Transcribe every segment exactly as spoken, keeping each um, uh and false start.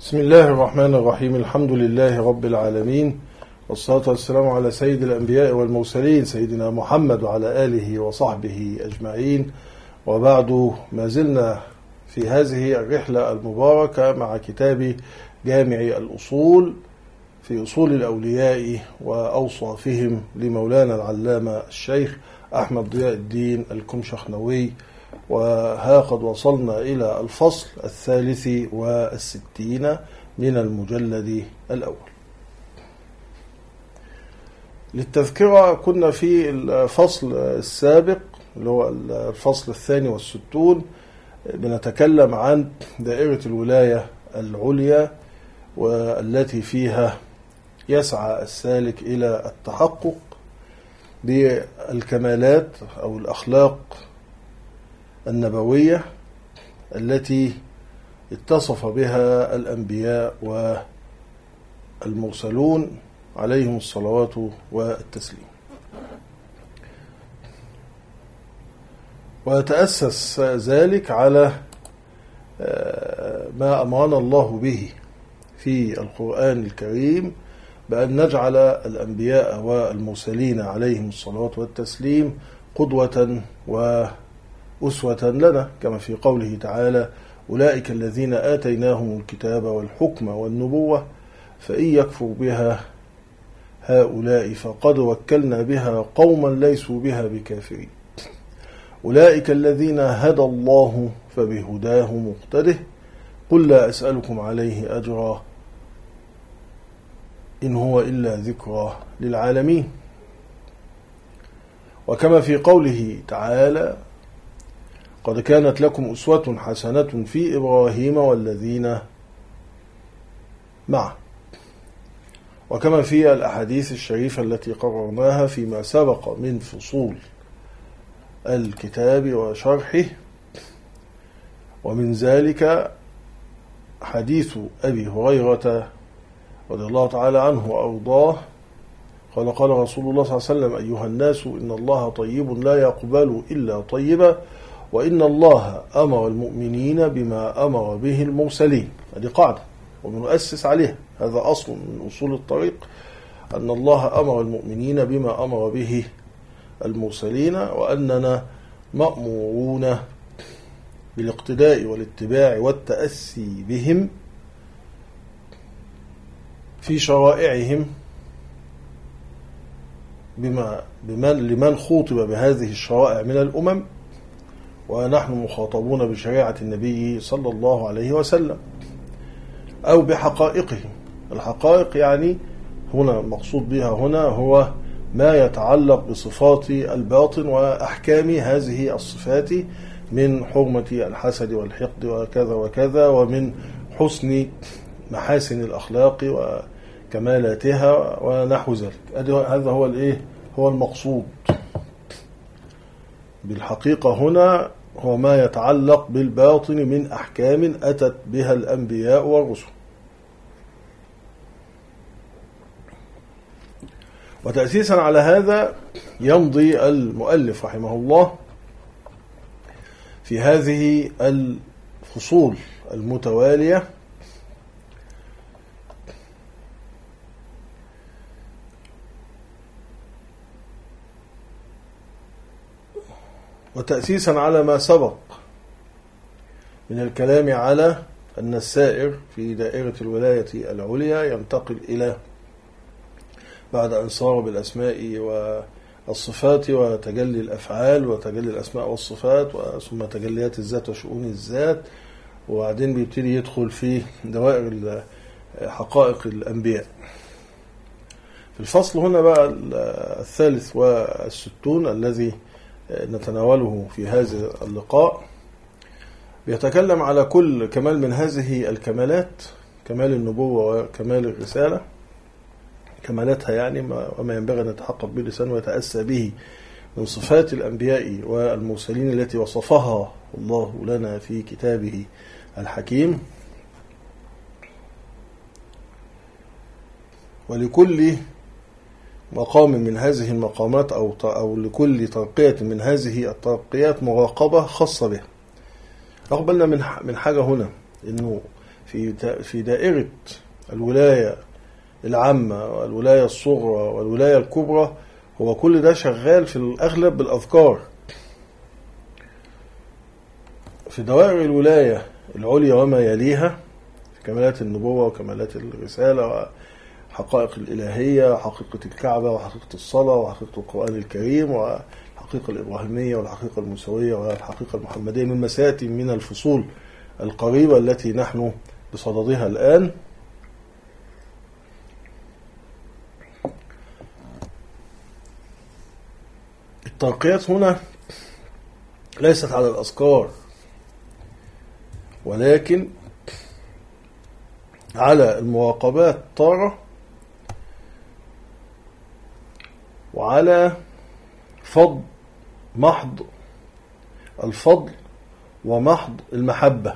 بسم الله الرحمن الرحيم. الحمد لله رب العالمين، والصلاة والسلام على سيد الأنبياء والمرسلين سيدنا محمد وعلى آله وصحبه أجمعين. وبعد، ما زلنا في هذه الرحلة المباركة مع كتاب جامع الأصول في أصول الأولياء وأوصافهم لمولانا العلامة الشيخ أحمد ضياء الدين الكمشخنوي، وها قد وصلنا إلى الفصل الثالث والستين من المجلد الأول. للتذكرة، كنا في الفصل السابق اللي هو الفصل الثاني والستون بنتكلم عن دائرة الولاية العليا، والتي فيها يسعى السالك إلى التحقق بالكمالات أو الأخلاق النبوية التي اتصف بها الأنبياء والمرسلون عليهم الصلوات والتسليم. ويتأسس ذلك على ما أمرنا الله به في القرآن الكريم، بأن نجعل الأنبياء والمرسلين عليهم الصلوات والتسليم قدوة وأسوة لنا، كما في قوله تعالى: أولئك الذين آتيناهم الكتاب والحكم والنبوة فإن يكفر بها هؤلاء فقد وكلنا بها قوما ليسوا بها بكافرين، أولئك الذين هدى الله فبهداه مقتده، قل لا أسألكم عليه أجرا إن هو إلا ذكرى للعالمين. وكما في قوله تعالى: قد كانت لكم أسوة حسنة في إبراهيم والذين معه. وكما في الأحاديث الشريفة التي قررناها فيما سبق من فصول الكتاب وشرحه، ومن ذلك حديث أبي هريرة رضي الله تعالى عنه وأرضاه قال: قال رسول الله صلى الله عليه وسلم: أيها الناس، إن الله طيب لا يقبل إلا طيبا، وإن الله أمر المؤمنين بما أمر به المرسلين. هذه قاعدة وبنؤسس عليها، هذا أصل من أصول الطريق، أن الله أمر المؤمنين بما أمر به المرسلين، وأننا مأمورون بالاقتداء والاتباع والتأسي بهم في شرائعهم بما بمن لمن خوطب بهذه الشرائع من الأمم، ونحن مخاطبون بشريعة النبي صلى الله عليه وسلم، أو بحقائقهم. الحقائق يعني هنا المقصود بها هنا هو ما يتعلق بصفات الباطن وأحكام هذه الصفات من حرمة الحسد والحقد وكذا وكذا، ومن حسن محاسن الأخلاق وكمالاتها ونحو ذلك. هذا هو الإيه؟ هو المقصود بالحقيقة هنا، هو ما يتعلق بالباطن من أحكام أتت بها الأنبياء والرسل. وتأسيسا على هذا يمضي المؤلف رحمه الله في هذه الفصول المتوالية وتأسيسا على ما سبق من الكلام على أن السائر في دائرة الولاية العليا ينتقل إلى، بعد أن صار بالأسماء والصفات وتجلي الأفعال وتجلي الأسماء والصفات ثم تجليات الذات وشؤون الذات، وبعدين بيبتدي يدخل في دوائر حقائق الأنبياء. في الفصل هنا بقى الثالث والستون الذي نتناوله في هذا اللقاء بيتكلم على كل كمال من هذه الكمالات، كمال النبوة وكمال الرسالة، كمالاتها يعني وما ينبغي أن يتحقق به الإنسان ويتأسى به من صفات الأنبياء والمرسلين التي وصفها الله لنا في كتابه الحكيم. ولكل مقام من هذه المقامات أو أو لكل ترقية من هذه الترقيات مراقبة خاصة بها. أقبلنا من من حاجة هنا، إنه في في دائرة الولاية العامة والولاية الصغرى والولاية الكبرى، هو كل ده شغال في الأغلب بالأذكار. في دوائر الولاية العليا وما يليها في كمالات النبوة وكمالات الرسالة وحقائق الإلهية وحقيقة الكعبة وحقيقة الصلاة وحقيقة القرآن الكريم والحقيقة الإبراهيمية والحقيقة الموسوية والحقيقة المحمدية، من مساتي من الفصول القريبة التي نحن بصددها الآن. الترقيات هنا ليست على الأذكار، ولكن على المراقبات طارة، وعلى فضل محض الفضل ومحض المحبة.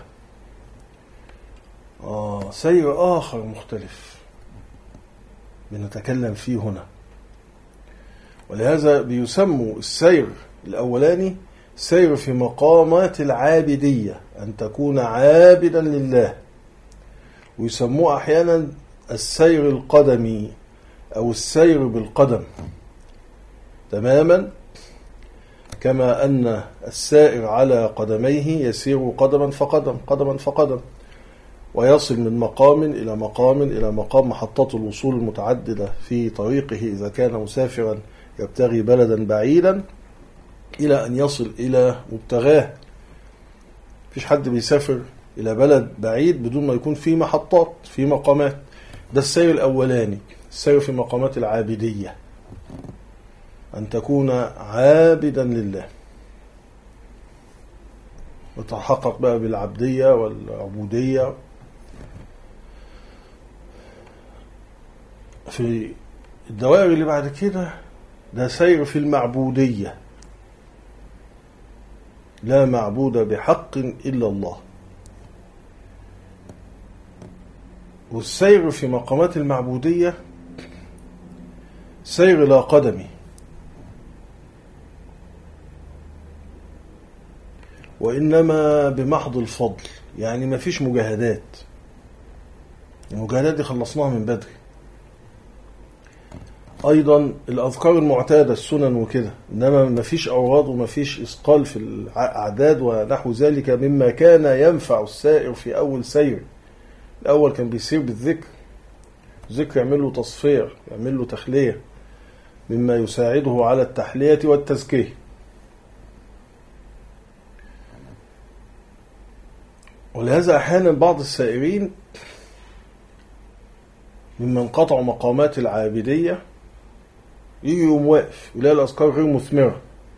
آه سير آخر مختلف بنتكلم فيه هنا، ولهذا بيسموا السير الأولاني سير في مقامات العابدية، أن تكون عابدا لله، ويسموه أحيانا السير القدمي أو السير بالقدم، تماما كما أن السائر على قدميه يسير قدما فقدم قدما فقدم، ويصل من مقام إلى مقام إلى مقام، محطات الوصول المتعددة في طريقه إذا كان مسافرا يبتغي بلدا بعيدا إلى أن يصل إلى مبتغاه. فيش حد بيسافر إلى بلد بعيد بدون ما يكون في محطات، في مقامات. ده السير الأولاني، السير في مقامات العابدية، أن تكون عابدا لله وتحقق بقى بالعبدية والعبودية. في الدوائر اللي بعد كده ده سير في المعبودية، لا معبود بحق إلا الله. والسير في مقامات المعبودية سير لا قدمي، وإنما بمحض الفضل، يعني ما فيش مجاهدات، المجاهدات دي خلصناها من بدري. أيضا الأذكار المعتادة السنن وكده، إنما ما فيش أوراد وما فيش إثقال في الأعداد ونحو ذلك مما كان ينفع السائر في أول سير. الأول كان بيسير بالذكر، الذكر يعمل له تصفير، يعمل له تخلية مما يساعده على التحلية والتزكية. ولهذا أحيانا بعض السائرين ممن قطعوا مقامات العابدية يجي يوم واقف يلاقي الأذكار غير مثمرة،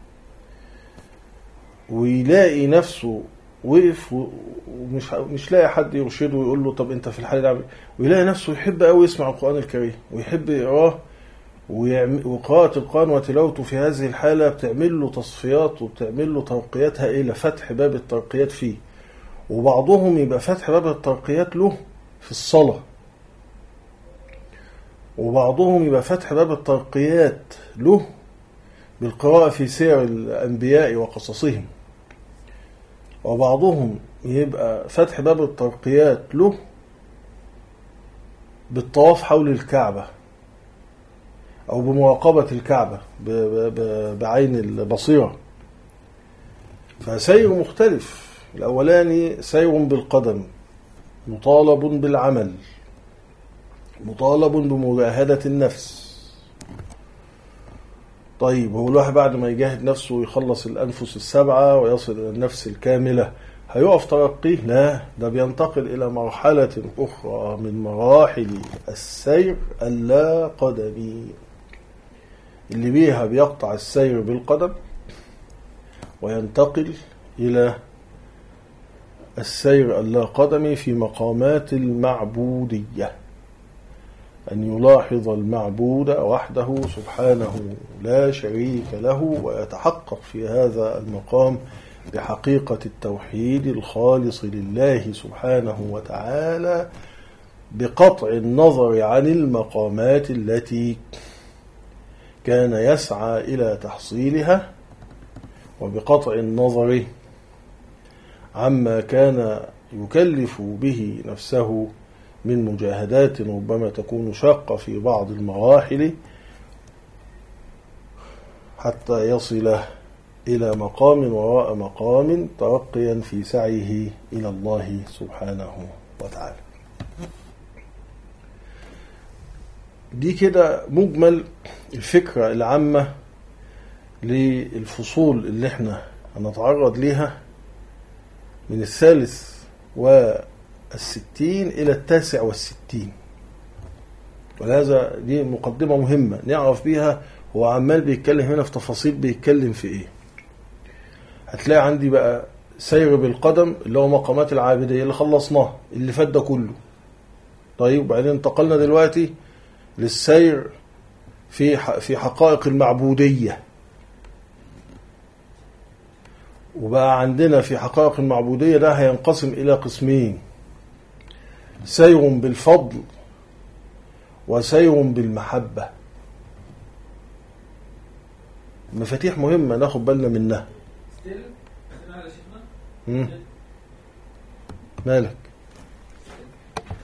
ويلاقي نفسه وقف ومش مش لاقي حد يرشده ويقول له طب انت في الحالة دي عامل، ويلاقي نفسه يحب قوي يسمع القرآن الكريم ويحب يقراه، وقراءة القرآن وتلاوته في هذه الحالة بتعمل له تصفيات وبتعمل له ترقيات هائلة، فتح باب الترقيات فيه. وبعضهم يبقى فتح باب الترقيات له في الصلاة، وبعضهم يبقى فتح باب الترقيات له بالقراءة في سير الأنبياء وقصصهم، وبعضهم يبقى فتح باب الترقيات له بالطواف حول الكعبة أو بمراقبة الكعبة بعين البصيرة. فسير مختلف. الأولاني سير بالقدم، مطالب بالعمل، مطالب بمجاهدة النفس. طيب هو الواحد بعد ما يجاهد نفسه ويخلص الأنفس السبعة ويصل إلى النفس الكاملة هيقف ترقيه؟ لا، ده بينتقل إلى مرحلة أخرى من مراحل السير اللا قدمي، اللي بيها بيقطع السير بالقدم وينتقل إلى السير اللا قدمي في مقامات المعبودية، أن يلاحظ المعبود وحده سبحانه لا شريك له، ويتحقق في هذا المقام بحقيقة التوحيد الخالص لله سبحانه وتعالى، بقطع النظر عن المقامات التي كان يسعى إلى تحصيلها، وبقطع النظر عما كان يكلف به نفسه من مجاهدات ربما تكون شاقة في بعض المراحل حتى يصل إلى مقام وراء مقام ترقيا في سعيه إلى الله سبحانه وتعالى. دي كده مجمل الفكرة العامة للفصول اللي احنا هنتعرض ليها من الثالث والستين إلى التاسع والستين. ولهذا دي مقدمة مهمة نعرف بيها هو عمال بيتكلم هنا في تفاصيل بيتكلم في ايه. هتلاقي عندي بقى سير بالقدم اللي هو مقامات العابدية اللي خلصناه اللي فات ده كله. طيب وبعدين انتقلنا دلوقتي للسير في في حقائق المعبودية، وبقى عندنا في حقائق المعبودية ده هينقسم إلى قسمين: سير بالفضل وسير بالمحبة. مفاتيح مهمة ناخد بالنا منها. مالك